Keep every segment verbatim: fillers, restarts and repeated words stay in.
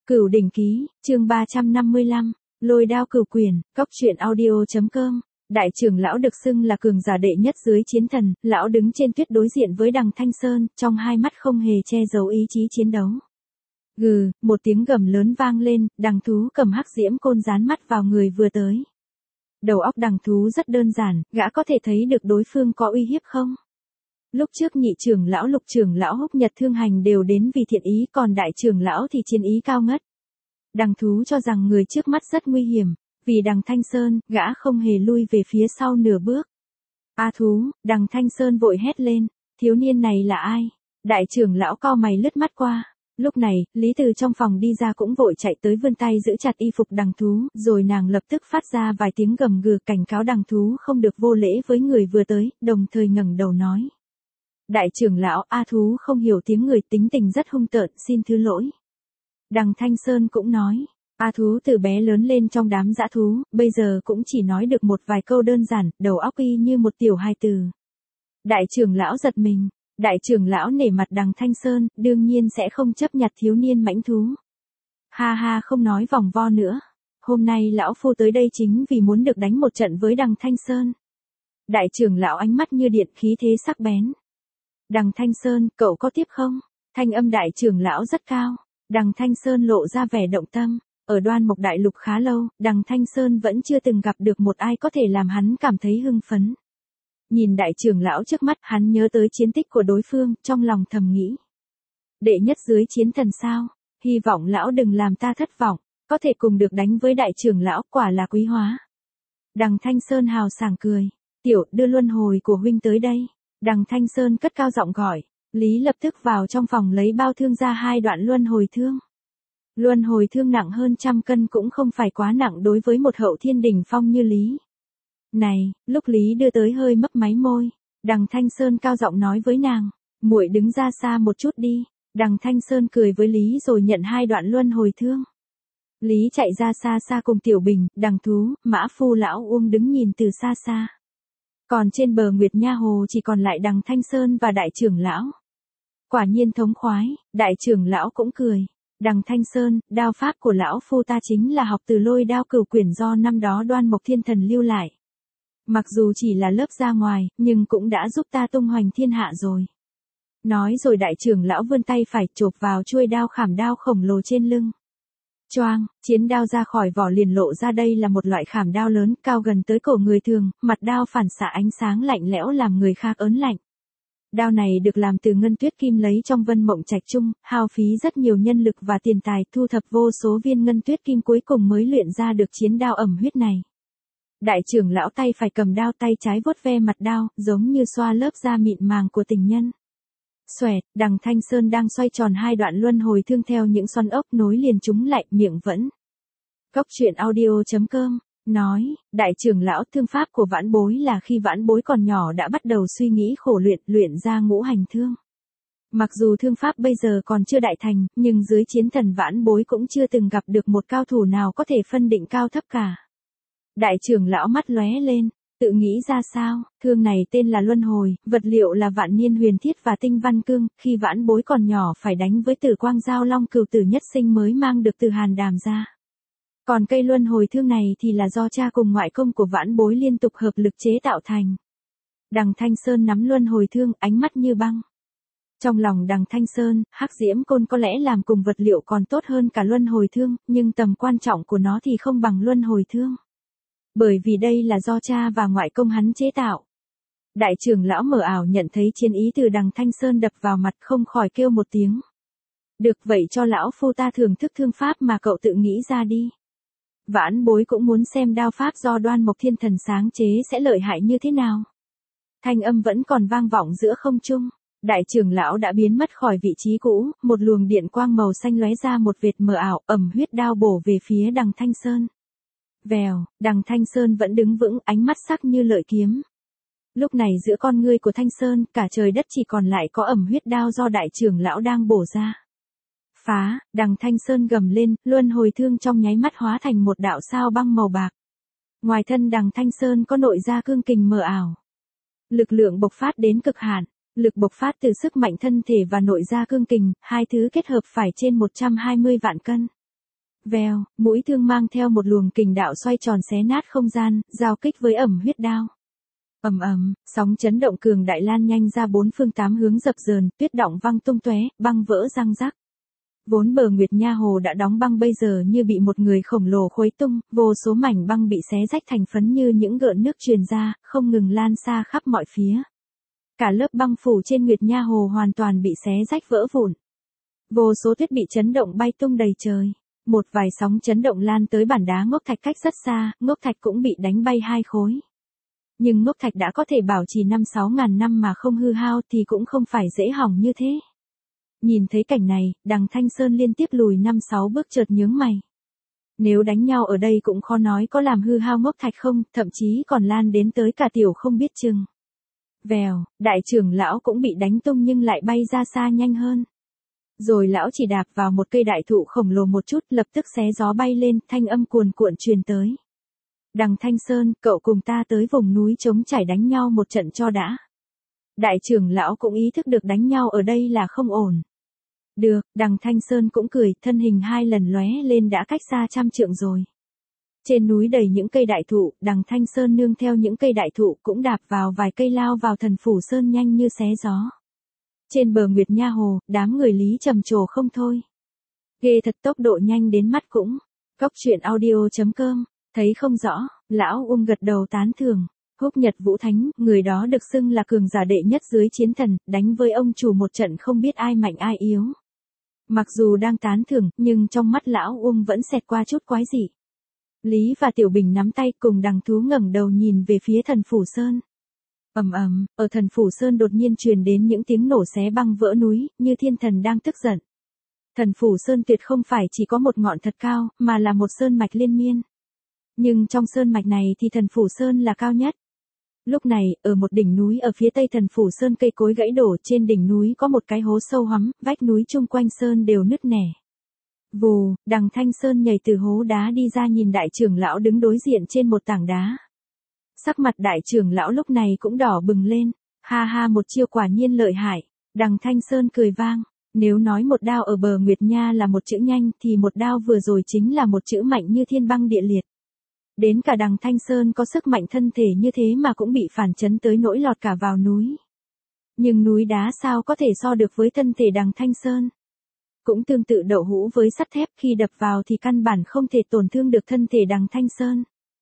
Cửu đỉnh ký, chương ba trăm năm mươi lăm, lôi đao cửu quyền, cóc truyện audio chấm com. Đại trưởng lão được xưng là cường giả đệ nhất dưới chiến thần, lão đứng trên tuyết đối diện với đằng Thanh Sơn, trong hai mắt không hề che giấu ý chí chiến đấu. Gừ, một tiếng gầm lớn vang lên, đằng thú cầm hắc diễm côn dán mắt vào người vừa tới. Đầu óc đằng thú rất đơn giản, gã có thể thấy được đối phương có uy hiếp không? Lúc trước nhị trưởng lão lục trưởng lão húc nhật thương hành đều đến vì thiện ý, còn đại trưởng lão thì chiến ý cao ngất. Đằng thú cho rằng người trước mắt rất nguy hiểm, vì đằng Thanh Sơn, gã không hề lui về phía sau nửa bước. A thú, đằng Thanh Sơn vội hét lên, thiếu niên này là ai? Đại trưởng lão cau mày lướt mắt qua. Lúc này, Lý Từ trong phòng đi ra cũng vội chạy tới vươn tay giữ chặt y phục đằng thú, rồi nàng lập tức phát ra vài tiếng gầm gừ cảnh cáo đằng thú không được vô lễ với người vừa tới, đồng thời ngẩng đầu nói. Đại trưởng lão, A thú không hiểu tiếng người, tính tình rất hung tợn, xin thứ lỗi. Đằng Thanh Sơn cũng nói, A thú từ bé lớn lên trong đám dã thú, bây giờ cũng chỉ nói được một vài câu đơn giản, đầu óc y như một tiểu hài tử. Đại trưởng lão giật mình, đại trưởng lão nể mặt đằng Thanh Sơn, đương nhiên sẽ không chấp nhặt thiếu niên mãnh thú. Ha ha, không nói vòng vo nữa, hôm nay lão phu tới đây chính vì muốn được đánh một trận với đằng Thanh Sơn. Đại trưởng lão ánh mắt như điện, khí thế sắc bén. Đằng Thanh Sơn, cậu có tiếp không? Thanh âm đại trưởng lão rất cao. Đằng Thanh Sơn lộ ra vẻ động tâm. Ở Đoan Mộc Đại Lục khá lâu, đằng Thanh Sơn vẫn chưa từng gặp được một ai có thể làm hắn cảm thấy hưng phấn. Nhìn đại trưởng lão trước mắt, hắn nhớ tới chiến tích của đối phương, trong lòng thầm nghĩ. Đệ nhất dưới chiến thần sao? Hy vọng lão đừng làm ta thất vọng, có thể cùng được đánh với đại trưởng lão, quả là quý hóa. Đằng Thanh Sơn hào sảng cười. Tiểu, đưa luân hồi của huynh tới đây. Đằng Thanh Sơn cất cao giọng gọi, Lý lập tức vào trong phòng lấy bao thương ra hai đoạn luân hồi thương. Luân hồi thương nặng hơn trăm cân cũng không phải quá nặng đối với một hậu thiên đỉnh phong như Lý. Này, lúc Lý đưa tới hơi mấp máy môi, đằng Thanh Sơn cao giọng nói với nàng, muội đứng ra xa một chút đi. Đằng Thanh Sơn cười với Lý rồi nhận hai đoạn luân hồi thương. Lý chạy ra xa xa cùng Tiểu Bình, đằng thú, Mã Phu lão Uông đứng nhìn từ xa xa. Còn trên bờ Nguyệt Nha Hồ chỉ còn lại đằng Thanh Sơn và đại trưởng lão. Quả nhiên thống khoái, đại trưởng lão cũng cười. Đằng Thanh Sơn, đao pháp của lão phu ta chính là học từ lôi đao cửu quyển do năm đó Đoan Mộc Thiên Thần lưu lại. Mặc dù chỉ là lớp ra ngoài, nhưng cũng đã giúp ta tung hoành thiên hạ rồi. Nói rồi đại trưởng lão vươn tay phải chộp vào chuôi đao khảm đao khổng lồ trên lưng. Choang, chiến đao ra khỏi vỏ liền lộ ra đây là một loại khảm đao lớn, cao gần tới cổ người thường, mặt đao phản xạ ánh sáng lạnh lẽo làm người khác ớn lạnh. Đao này được làm từ ngân tuyết kim lấy trong Vân Mộng Trạch Trung, hao phí rất nhiều nhân lực và tiền tài, thu thập vô số viên ngân tuyết kim cuối cùng mới luyện ra được chiến đao ẩm huyết này. Đại trưởng lão tay phải cầm đao, tay trái vuốt ve mặt đao, giống như xoa lớp da mịn màng của tình nhân. Xoẹt, đằng Thanh Sơn đang xoay tròn hai đoạn luân hồi thương theo những xoắn ốc nối liền chúng lại, miệng vẫn. Cóc truyện audio chấm com, nói, đại trưởng lão, thương pháp của vãn bối là khi vãn bối còn nhỏ đã bắt đầu suy nghĩ khổ luyện, luyện ra ngũ hành thương. Mặc dù thương pháp bây giờ còn chưa đại thành, nhưng dưới chiến thần vãn bối cũng chưa từng gặp được một cao thủ nào có thể phân định cao thấp cả. Đại trưởng lão mắt lóe lên. Tự nghĩ ra sao, thương này tên là luân hồi, vật liệu là vạn niên huyền thiết và tinh văn cương, khi vãn bối còn nhỏ phải đánh với Tử Quang Giao Long cửu tử nhất sinh mới mang được từ Hàn Đàm ra. Còn cây luân hồi thương này thì là do cha cùng ngoại công của vãn bối liên tục hợp lực chế tạo thành. Đằng Thanh Sơn nắm luân hồi thương, ánh mắt như băng. Trong lòng đằng Thanh Sơn, hắc diễm côn có lẽ làm cùng vật liệu còn tốt hơn cả luân hồi thương, nhưng tầm quan trọng của nó thì không bằng luân hồi thương. Bởi vì đây là do cha và ngoại công hắn chế tạo. Đại trưởng lão mở ảo nhận thấy chiến ý từ đằng Thanh Sơn đập vào mặt, không khỏi kêu một tiếng. Được, vậy cho lão phu ta thưởng thức thương pháp mà cậu tự nghĩ ra đi. Vãn bối cũng muốn xem đao pháp do Đoan Mộc Thiên Thần sáng chế sẽ lợi hại như thế nào. Thanh âm vẫn còn vang vọng giữa không trung. Đại trưởng lão đã biến mất khỏi vị trí cũ, một luồng điện quang màu xanh lóe ra một vệt mờ ảo, ẩm huyết đao bổ về phía đằng Thanh Sơn. Vèo, đằng Thanh Sơn vẫn đứng vững, ánh mắt sắc như lợi kiếm. Lúc này giữa con ngươi của Thanh Sơn, cả trời đất chỉ còn lại có ẩm huyết đao do đại trưởng lão đang bổ ra. Phá, đằng Thanh Sơn gầm lên, luân hồi thương trong nháy mắt hóa thành một đạo sao băng màu bạc. Ngoài thân đằng Thanh Sơn có nội ra cương kình mờ ảo. Lực lượng bộc phát đến cực hạn, lực bộc phát từ sức mạnh thân thể và nội ra cương kình, hai thứ kết hợp phải trên một trăm hai mươi vạn cân. Vèo, mũi thương mang theo một luồng kình đạo xoay tròn xé nát không gian, giao kích với ẩm huyết đao. Ầm ầm, sóng chấn động cường đại lan nhanh ra bốn phương tám hướng dập dờn, tuyết động văng tung tóe, băng vỡ răng rắc. Vốn bờ Nguyệt Nha Hồ đã đóng băng bây giờ như bị một người khổng lồ khuấy tung, vô số mảnh băng bị xé rách thành phấn như những gợn nước truyền ra, không ngừng lan xa khắp mọi phía. Cả lớp băng phủ trên Nguyệt Nha Hồ hoàn toàn bị xé rách vỡ vụn. Vô số tuyết bị chấn động bay tung đầy trời. Một vài sóng chấn động lan tới bản đá ngốc thạch cách rất xa, ngốc thạch cũng bị đánh bay hai khối. Nhưng ngốc thạch đã có thể bảo trì năm sáu ngàn năm mà không hư hao thì cũng không phải dễ hỏng như thế. Nhìn thấy cảnh này, Đằng Thanh Sơn liên tiếp lùi năm sáu bước chợt nhướng mày. Nếu đánh nhau ở đây cũng khó nói có làm hư hao ngốc thạch không, thậm chí còn lan đến tới cả tiểu không biết chừng. Vèo, đại trưởng lão cũng bị đánh tung nhưng lại bay ra xa nhanh hơn. Rồi lão chỉ đạp vào một cây đại thụ khổng lồ một chút, lập tức xé gió bay lên, thanh âm cuồn cuộn truyền tới. Đằng Thanh Sơn, cậu cùng ta tới vùng núi trống trải đánh nhau một trận cho đã. Đại trưởng lão cũng ý thức được đánh nhau ở đây là không ổn. Được, Đằng Thanh Sơn cũng cười, thân hình hai lần lóe lên đã cách xa trăm trượng rồi. Trên núi đầy những cây đại thụ, Đằng Thanh Sơn nương theo những cây đại thụ cũng đạp vào vài cây lao vào Thần Phủ Sơn nhanh như xé gió. Trên bờ Nguyệt Nha Hồ, đám người Lý trầm trồ không thôi. Ghê thật, tốc độ nhanh đến mắt cũng. Cốc truyện audio chấm com, thấy không rõ, lão Ung gật đầu tán thưởng. Húc Nhật Vũ Thánh, người đó được xưng là cường giả đệ nhất dưới chiến thần, đánh với ông chủ một trận không biết ai mạnh ai yếu. Mặc dù đang tán thưởng, nhưng trong mắt lão Ung vẫn xẹt qua chút quái dị. Lý và Tiểu Bình nắm tay cùng Đằng Thú ngẩng đầu nhìn về phía Thần Phủ Sơn. Ầm ầm, ở Thần Phủ Sơn đột nhiên truyền đến những tiếng nổ xé băng vỡ núi, như thiên thần đang tức giận. Thần Phủ Sơn tuyệt không phải chỉ có một ngọn thật cao, mà là một sơn mạch liên miên. Nhưng trong sơn mạch này thì Thần Phủ Sơn là cao nhất. Lúc này, ở một đỉnh núi ở phía tây Thần Phủ Sơn cây cối gãy đổ, trên đỉnh núi có một cái hố sâu hoắm, vách núi chung quanh sơn đều nứt nẻ. Vù, Đằng Thanh Sơn nhảy từ hố đá đi ra nhìn đại trưởng lão đứng đối diện trên một tảng đá. Sắc mặt đại trưởng lão lúc này cũng đỏ bừng lên, ha ha, một chiêu quả nhiên lợi hại. Đằng Thanh Sơn cười vang, nếu nói một đao ở bờ Nguyệt Nha là một chữ nhanh thì một đao vừa rồi chính là một chữ mạnh như thiên băng địa liệt. Đến cả Đằng Thanh Sơn có sức mạnh thân thể như thế mà cũng bị phản chấn tới nỗi lọt cả vào núi. Nhưng núi đá sao có thể so được với thân thể Đằng Thanh Sơn. Cũng tương tự đậu hũ với sắt thép, khi đập vào thì căn bản không thể tổn thương được thân thể Đằng Thanh Sơn.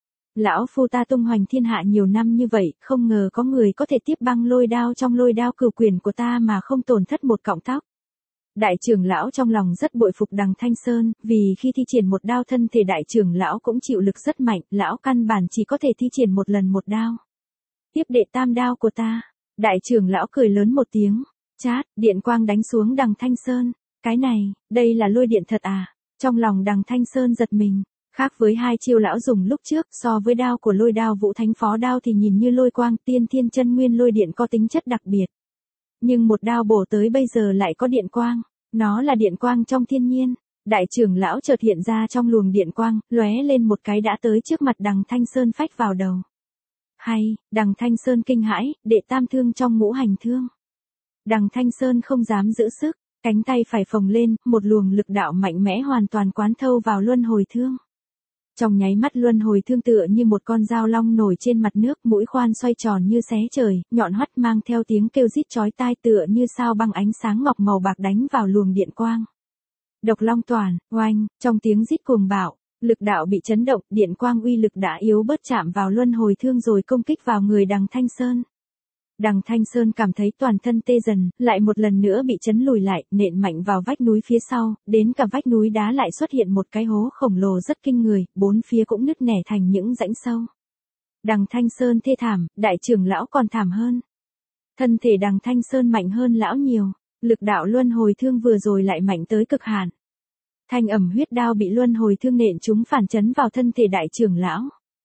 Lão phu ta tung hoành thiên hạ nhiều năm như vậy, không ngờ có người có thể tiếp băng lôi đao trong lôi đao cửu quyền của ta mà không tổn thất một cọng tóc. Đại trưởng lão trong lòng rất bội phục Đằng Thanh Sơn, vì khi thi triển một đao thân thể đại trưởng lão cũng chịu lực rất mạnh, lão căn bản chỉ có thể thi triển một lần một đao. Tiếp đệ tam đao của ta. Đại trưởng lão cười lớn một tiếng, chát, điện quang đánh xuống Đằng Thanh Sơn. Cái này, đây là lôi điện thật à? Trong lòng Đằng Thanh Sơn giật mình. Khác với hai chiêu lão dùng lúc trước, so với đao của lôi đao Vũ Thánh Phó đao thì nhìn như lôi quang, tiên thiên chân nguyên lôi điện có tính chất đặc biệt. Nhưng một đao bổ tới bây giờ lại có điện quang, nó là điện quang trong thiên nhiên. Đại trưởng lão chợt hiện ra trong luồng điện quang, lóe lên một cái đã tới trước mặt Đằng Thanh Sơn phách vào đầu. Hay, Đằng Thanh Sơn kinh hãi, đệ tam thương trong ngũ hành thương. Đằng Thanh Sơn không dám giữ sức, cánh tay phải phồng lên, một luồng lực đạo mạnh mẽ hoàn toàn quán thâu vào luân hồi thương. Trong nháy mắt luân hồi thương tựa như một con dao long nổi trên mặt nước, mũi khoan xoay tròn như xé trời, nhọn hoắt mang theo tiếng kêu rít chói tai tựa như sao băng ánh sáng ngọc màu bạc đánh vào luồng điện quang. Độc long toàn, oanh, trong tiếng rít cuồng bạo, lực đạo bị chấn động, điện quang uy lực đã yếu bớt chạm vào luân hồi thương rồi công kích vào người Đằng Thanh Sơn. Đằng Thanh Sơn cảm thấy toàn thân tê dần, lại một lần nữa bị chấn lùi lại, nện mạnh vào vách núi phía sau, đến cả vách núi đá lại xuất hiện một cái hố khổng lồ rất kinh người, bốn phía cũng nứt nẻ thành những rãnh sâu. Đằng Thanh Sơn thê thảm, đại trưởng lão còn thảm hơn. Thân thể Đằng Thanh Sơn mạnh hơn lão nhiều, lực đạo luân hồi thương vừa rồi lại mạnh tới cực hạn. Thanh ẩm huyết đao bị luân hồi thương nện chúng phản chấn vào thân thể đại trưởng lão.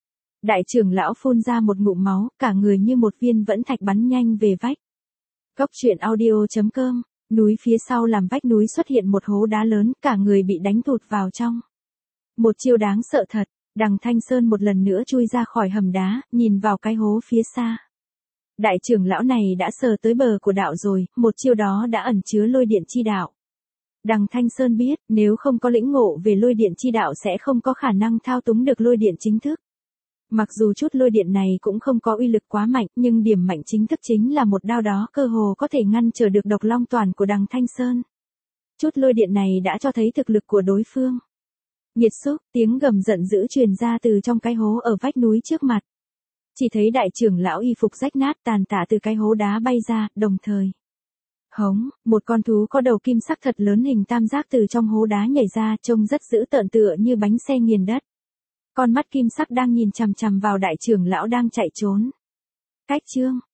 Đại trưởng lão phun ra một ngụm máu, cả người như một viên vẫn thạch bắn nhanh về vách. Cốc truyện audio chấm com, núi phía sau làm vách núi xuất hiện một hố đá lớn, cả người bị đánh tụt vào trong. Một chiêu đáng sợ thật, Đằng Thanh Sơn một lần nữa chui ra khỏi hầm đá, nhìn vào cái hố phía xa. Đại trưởng lão này đã sờ tới bờ của đạo rồi, một chiêu đó đã ẩn chứa lôi điện chi đạo. Đằng Thanh Sơn biết, nếu không có lĩnh ngộ về lôi điện chi đạo sẽ không có khả năng thao túng được lôi điện chính thức. Mặc dù chút lôi điện này cũng không có uy lực quá mạnh, nhưng điểm mạnh chính thức chính là một đao đó cơ hồ có thể ngăn trở được độc long toàn của đằng Thanh Sơn. Chút lôi điện này đã cho thấy thực lực của đối phương. Nghiệt xúc, tiếng gầm giận dữ truyền ra từ trong cái hố ở vách núi trước mặt. Chỉ thấy đại trưởng lão y phục rách nát tàn tạ từ cái hố đá bay ra, đồng thời. Hống, một con thú có đầu kim sắc thật lớn hình tam giác từ trong hố đá nhảy ra, trông rất dữ tợn tựa như bánh xe nghiền đất. Con mắt kim sắc đang nhìn chằm chằm vào đại trưởng lão đang chạy trốn. Cách chương